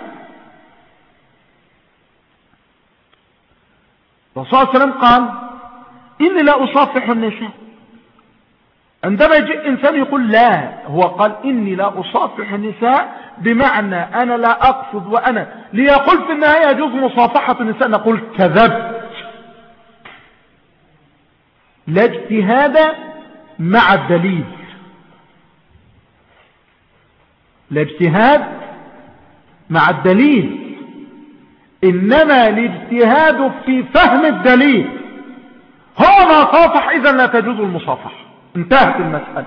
الرسول صلى الله عليه وسلم قال: إني لا أصافح النساء. عندما يجي إنسان يقول لا، هو قال إني لا أصافح النساء بمعنى أنا لا أقصد، وأنا ليقول في النهاية يجوز مصافحة النساء، نقول كذبت. لا اجتهاد مع الدليل، لا اجتهاد مع الدليل، إنما الاجتهاد في فهم الدليل. هو ما صافح إذا لا تجوز المصافحة، انتهت المسألة.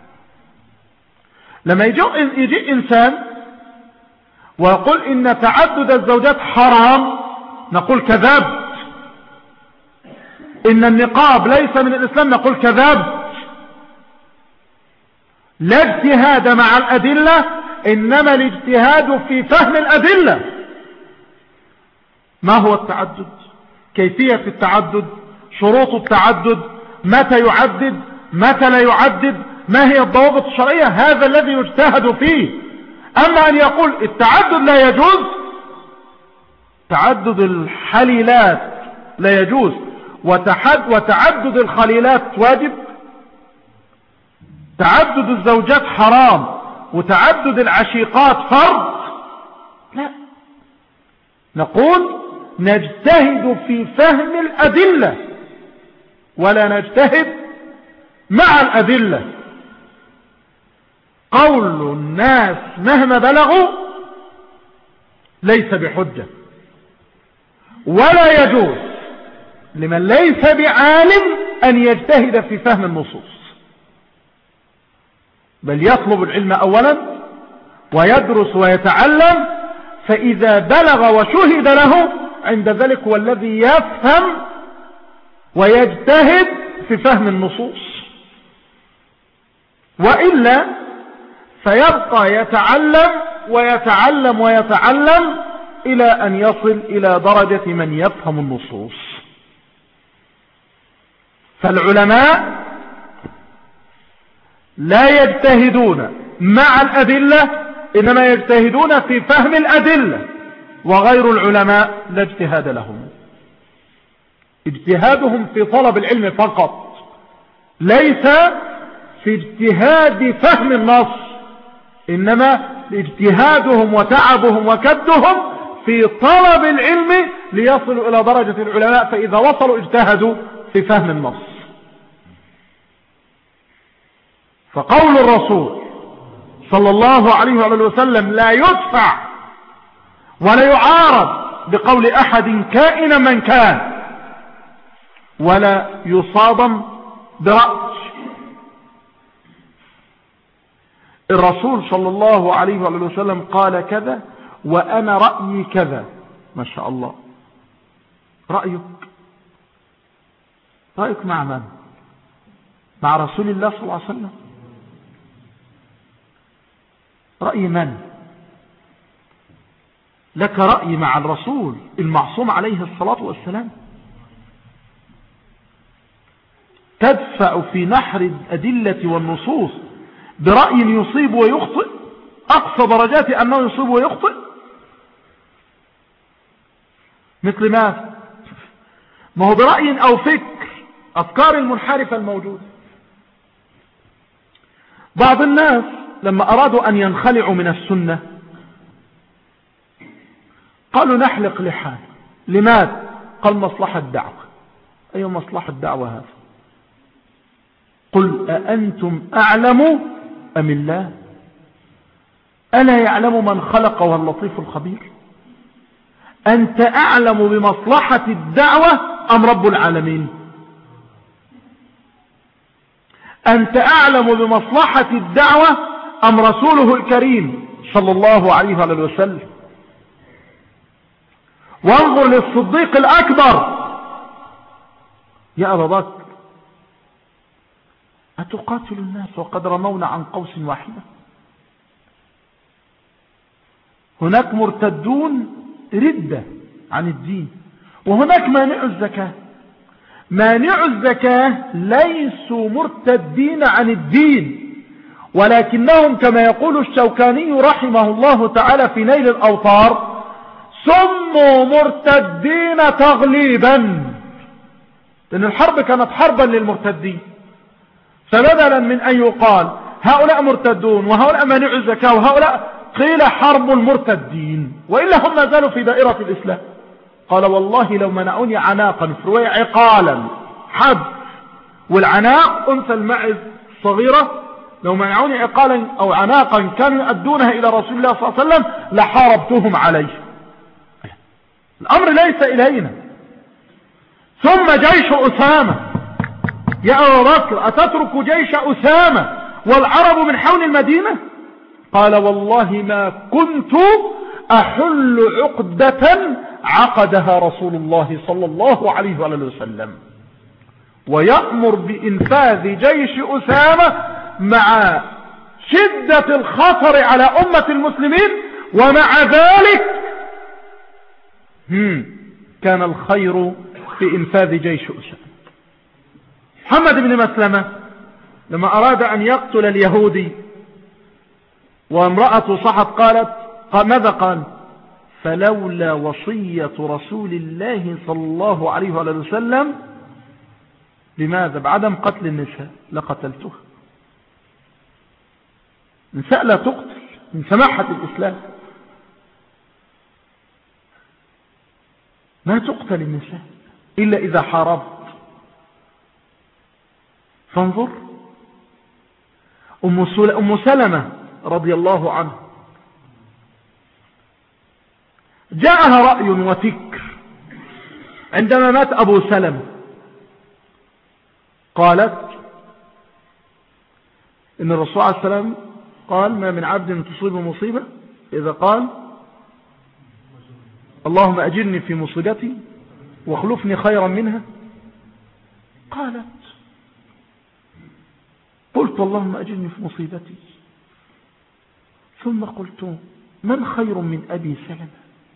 لما يجي إنسان ويقول إن تعدد الزوجات حرام نقول كذاب، إن النقاب ليس من الإسلام نقول كذاب. لا اجتهاد مع الأدلة، إنما الاجتهاد في فهم الأدلة. ما هو التعدد؟ كيفية التعدد؟ شروط التعدد؟ متى يعدد؟ متى لا يعدد؟ ما هي الضوابط الشرعية؟ هذا الذي يجتهد فيه. أما أن يقول التعدد لا يجوز، تعدد الحليلات لا يجوز وتعدد الخليلات واجب، تعدد الزوجات حرام وتعدد العشيقات فرض، لا. نقول نجتهد في فهم الأدلة ولا نجتهد مع الأدلة. قول الناس مهما بلغوا ليس بحجة، ولا يجوز لمن ليس بعالم أن يجتهد في فهم النصوص، بل يطلب العلم أولا ويدرس ويتعلم، فإذا بلغ وشهد له عند ذلك هو الذي يفهم ويجتهد في فهم النصوص، وإلا فيبقى يتعلم ويتعلم ويتعلم إلى أن يصل إلى درجة من يفهم النصوص. فالعلماء لا يجتهدون مع الأدلة، إنما يجتهدون في فهم الأدلة، وغير العلماء لا اجتهاد لهم. اجتهادهم في طلب العلم فقط، ليس في اجتهاد فهم النص، إنما اجتهادهم وتعبهم وكدهم في طلب العلم ليصلوا إلى درجة العلماء، فإذا وصلوا اجتهدوا في فهم النص. فقول الرسول صلى الله عليه وآله وسلم لا يدفع ولا يعارض بقول أحد كائنا من كان، ولا يصادم برأي. الرسول صلى الله عليه وآله وسلم قال كذا وأنا رأيي كذا، ما شاء الله. رأيك رأيك مع من؟ مع رسول الله صلى الله عليه وسلم؟ رأي من؟ لك رأي مع الرسول المعصوم عليه الصلاة والسلام؟ تدفع في نحر الأدلة والنصوص برأي يصيب ويخطئ، أقصى درجات أنه يصيب ويخطئ. مثل ما ما هو برأي أو فكر، أفكار المنحرفة الموجودة. بعض الناس لما أرادوا أن ينخلعوا من السنة قالوا نحلق لحانا. لماذا؟ قال مصلحة الدعوة. أي مصلحة الدعوة هذا؟ قل أأنتم أعلم أم الله؟ ألا يعلم من خلق وهو اللطيف الخبير؟ أنت أعلم بمصلحة الدعوة أم رب العالمين؟ أنت أعلم بمصلحة الدعوة أم رسوله الكريم صلى الله عليه وسلم؟ وانظر للصديق الأكبر يا أبا بكر، أتقاتل الناس وقد رمون عن قوس واحدة؟ هناك مرتدون ردة عن الدين، وهناك مانع الزكاة. مانع الزكاة ليسوا مرتدين عن الدين، ولكنهم كما يقول الشوكاني رحمه الله تعالى في نيل الأوطار سموا مرتدين تغليبا، لأن الحرب كانت حربا للمرتدين. فبدلا من أن يقال هؤلاء مرتدون وهؤلاء مانع الزكاة وهؤلاء، قيل حرب المرتدين، وإلا هم ما زالوا في دائرة الإسلام. قال والله لو منعوني عناقا في رواية عقالا حد، والعناق أنثى المعز صغيرة، لو منعوني عقالا أو عناقا كانوا يؤدونها إلى رسول الله صلى الله عليه وسلم لحاربتهم عليه. الأمر ليس إلينا. ثم جيش أسامة، يا أبا بكر أتترك جيش أسامة والعرب من حول المدينة؟ قال والله ما كنت أحل عقدة عقدها رسول الله صلى الله عليه وآله وسلم. ويأمر بإنفاذ جيش أسامة مع شدة الخطر على أمة المسلمين، ومع ذلك كان الخير في إنفاذ جيش أسامة. محمد بن مسلمة لما أراد أن يقتل اليهودي وامرأة صحت قالت ماذا قال؟ فلولا وصية رسول الله صلى الله عليه وسلم لماذا بعدم قتل النساء لقتلتها. النساء لا تقتل من سماحة الإسلام، ما تقتل النساء إلا إذا حاربت. فانظر أم سلمة رضي الله عنه جاءها رأي وفكر عندما مات أبو سلمة، قالت إن الرسول عليه السلام قال ما من عبد تصيب مصيبة إذا قال اللهم أجرني في مصيبتي واخلفني خيرا منها. قالت قلت اللهم أجرني في مصيبتي، ثم قلت من خير من أبي سلمة؟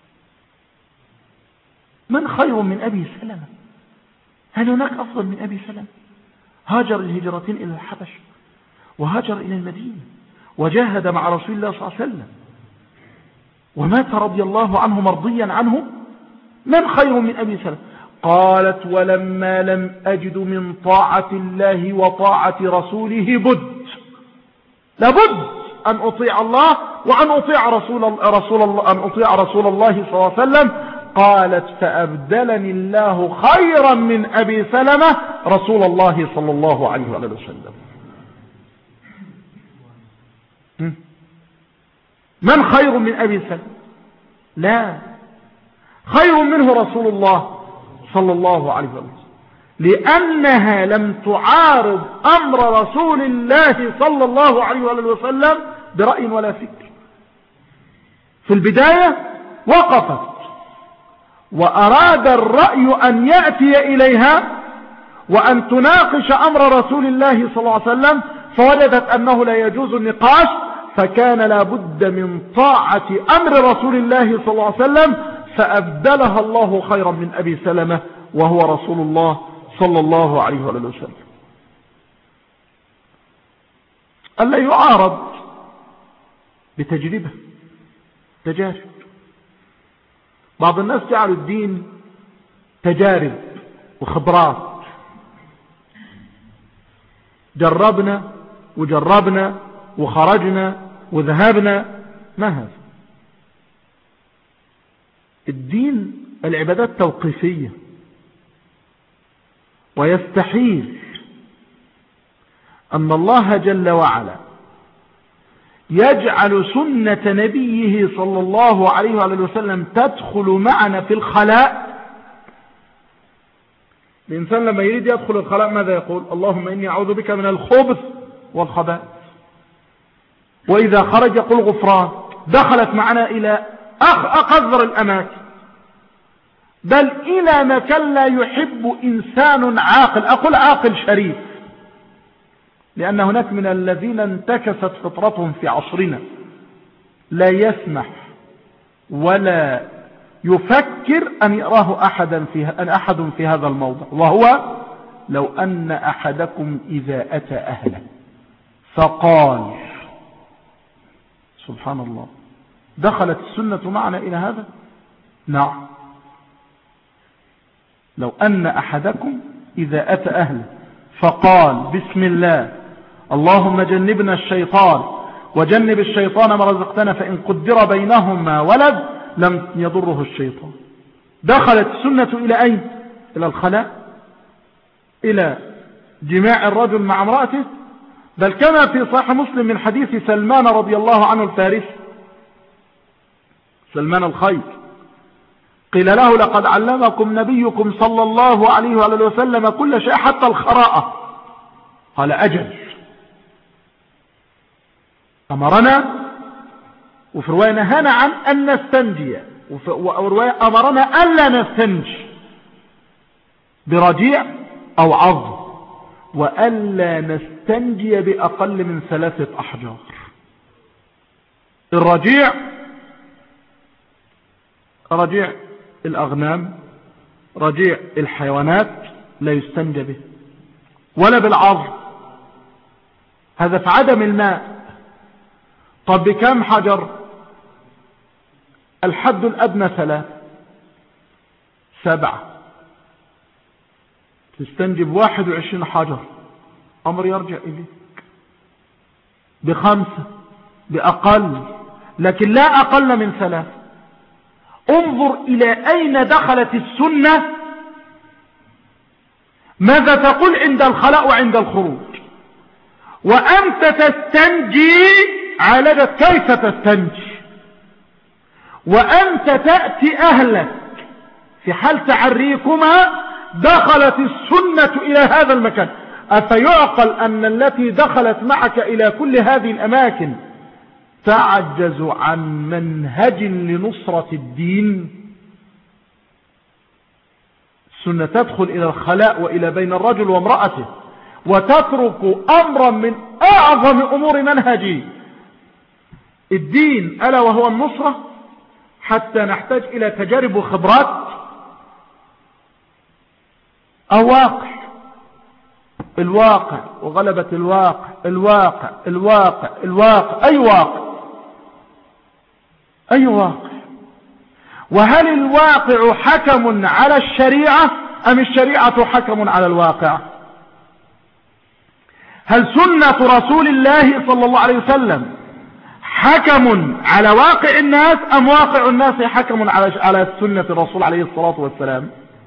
من خير من أبي سلمة؟ هل هناك أفضل من أبي سلمة؟ هاجر الهجرتين إلى الحبش وهاجر إلى المدينة وجاهد مع رسول الله صلى الله عليه وسلم ومات رضي الله عنه مرضيا عنه. من خير من أبي سلمة؟ قالت ولما لم أجد من طاعة الله وطاعة رسوله بد، لابد أن أطيع الله وأن أطيع رسول رسول الله أن أطيع رسول الله صلى الله عليه وسلم. قالت فأبدلني الله خيرا من أبي سلمة رسول الله صلى الله عليه وسلم. من خير من أبي سلمة؟ لا، خير منه رسول الله صلى الله عليه وسلم، لأنها لم تعارض أمر رسول الله صلى الله عليه وسلم برأي ولا فكر. في البداية وقفت وأراد الرأي أن يأتي إليها وأن تناقش أمر رسول الله صلى الله عليه وسلم، فوجدت أنه لا يجوز النقاش، فكان لابد من طاعة أمر رسول الله صلى الله عليه وسلم، فأبدلها الله خيرا من أبي سلمة وهو رسول الله صلى الله عليه وسلم. ألا يعارض بتجربة تجارب. بعض الناس جعلوا الدين تجارب وخبرات، جربنا وجربنا وخرجنا وذهبنا. ما هذا الدين؟ العبادات توقيفية، ويستحيل أن الله جل وعلا يجعل سنة نبيه صلى الله عليه وسلم تدخل معنا في الخلاء. الإنسان لما يريد يدخل الخلاء ماذا يقول؟ اللهم إني أعوذ بك من الخبث والخبائث. وإذا خرج يقول غفران. دخلت معنا إلى أقذر الأماكن، بل إلى مكان لا يحب إنسان عاقل، أقول عاقل شريف، لأن هناك من الذين انتكست فطرتهم في عصرنا لا يسمح ولا يفكر أن يراه أحدا في أن أحد في هذا الموضع، وهو لو أن أحدكم إذا أتى أهله فقال. سبحان الله، دخلت السنة معنا إلى هذا؟ نعم. لو أن أحدكم إذا أتى أهله فقال بسم الله اللهم جنبنا الشيطان وجنب الشيطان ما رزقتنا فإن قدر بينهما ولد لم يضره الشيطان. دخلت السنة إلى أين؟ إلى الخلاء، إلى جماع الرجل مع امرأته، بل كما في صحيح مسلم من حديث سلمان رضي الله عنه الفارسي، سلمان الخير، قيل له لقد علمكم نبيكم صلى الله عليه وآله وسلم كل شيء حتى الخراءة. قال أجل. أمرنا، وفي رواية نهانا عن أن نستنجي، وفي رواية أمرنا ألا نستنجي برجيع أو عظم، وألا نستنجي بأقل من ثلاثة أحجار. الرجيع رجيع الأغنام، رجيع الحيوانات لا يستنجى به، ولا بالعظم، هذا في عدم الماء. طب بكم حجر؟ الحد الأدنى ثلاث، سبعة، تستنجي بواحد وعشرين حجر، أمر يرجع إليك. بخمسة، بأقل، لكن لا أقل من ثلاث. انظر إلى أين دخلت السنة، ماذا تقول عند الخلاء وعند الخروج. وأنت تستنجي عالجت كيف تستنجي، وأنت تأتي أهلك في حال تعريكما دخلت السنة إلى هذا المكان. أفيعقل أن التي دخلت معك إلى كل هذه الأماكن تعجز عن منهج لنصرة الدين؟ السنة تدخل إلى الخلاء وإلى بين الرجل وامرأته، وتترك أمرا من أعظم أمور منهج الدين ألا وهو النصرة، حتى نحتاج إلى تجارب وخبرات أو واقع. الواقع وغلبة الواقع، الواقع الواقع الواقع أي واقع، أي واقع. وهل الواقع حكم على الشريعة أم الشريعة حكم على الواقع؟ هل سنة رسول الله صلى الله عليه وسلم حكم على واقع الناس أم واقع الناس حكم على على سنة الرسول عليه الصلاة والسلام؟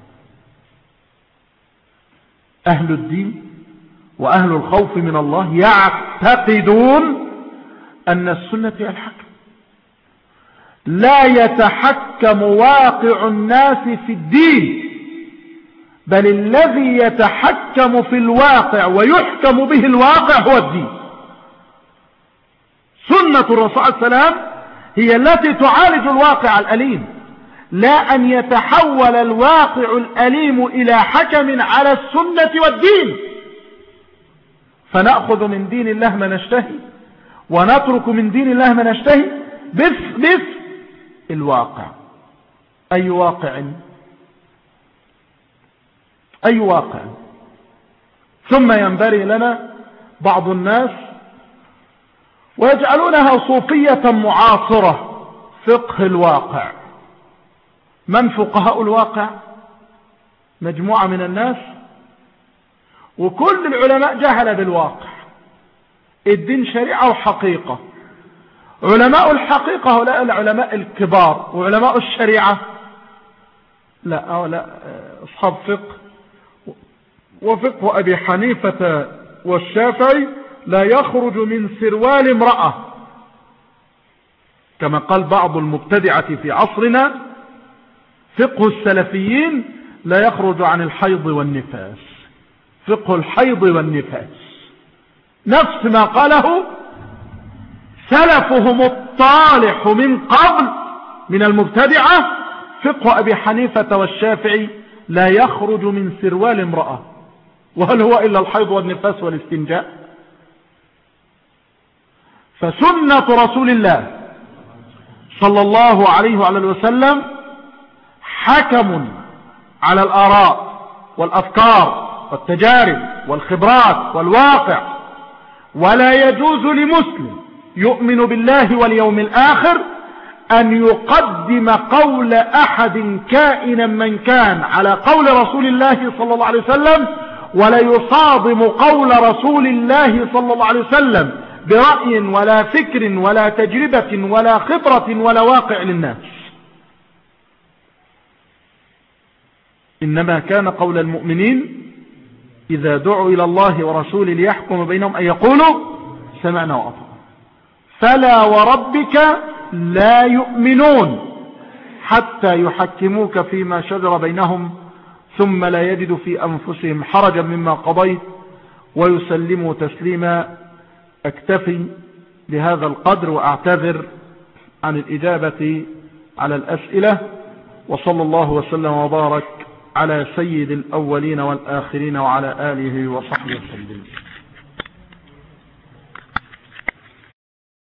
أهل الدين وأهل الخوف من الله يعتقدون أن السنة هي الحكم. لا يتحكم واقع الناس في الدين، بل الذي يتحكم في الواقع ويحكم به الواقع هو الدين. سنة الرسول صلى الله عليه وسلم هي التي تعالج الواقع الأليم، لا أن يتحول الواقع الأليم إلى حكم على السنة والدين، فنأخذ من دين الله ما نشتهي ونترك من دين الله ما نشتهي بس الواقع. أي واقع؟ أي واقع؟ ثم ينبري لنا بعض الناس ويجعلونها صوفية معاصرة، فقه الواقع. من فقهاء الواقع؟ مجموعة من الناس، وكل العلماء جهل بالواقع. الدين شريعة وحقيقة. علماء الحقيقة هؤلاء العلماء الكبار، وعلماء الشريعة لا هؤلاء أصحاب فقه، وفقه أبي حنيفة والشافعي لا يخرج من سروال امرأة، كما قال بعض المبتدعة في عصرنا فقه السلفيين لا يخرج عن الحيض والنفاس. فقه الحيض والنفاس نفس ما قاله سلفهم الطالح من قبل من المبتدعة. فقه أبي حنيفة والشافعي لا يخرج من سروال امرأة، وهل هو إلا الحيض والنفاس والاستنجاء؟ فسنة رسول الله صلى الله عليه وعلى وسلم حكم على الآراء والأفكار والتجارب والخبرات والواقع، ولا يجوز لمسلم يؤمن بالله واليوم الآخر أن يقدم قول أحد كائنا من كان على قول رسول الله صلى الله عليه وسلم، ولا يصادم قول رسول الله صلى الله عليه وسلم برأي ولا فكر ولا تجربة ولا خبرة ولا واقع للناس. إنما كان قول المؤمنين إذا دعوا إلى الله ورسوله ليحكم بينهم أن يقولوا سمعنا وأطعنا. فلا وربك لا يؤمنون حتى يحكموك فيما شجر بينهم ثم لا يجدوا في أنفسهم حرجا مما قضيت ويسلموا تسليما. أكتفي بهذا القدر وأعتذر عن الإجابة على الأسئلة، وصلى الله وسلم وبارك على سيد الأولين والآخرين وعلى آله وصحبه وسلم.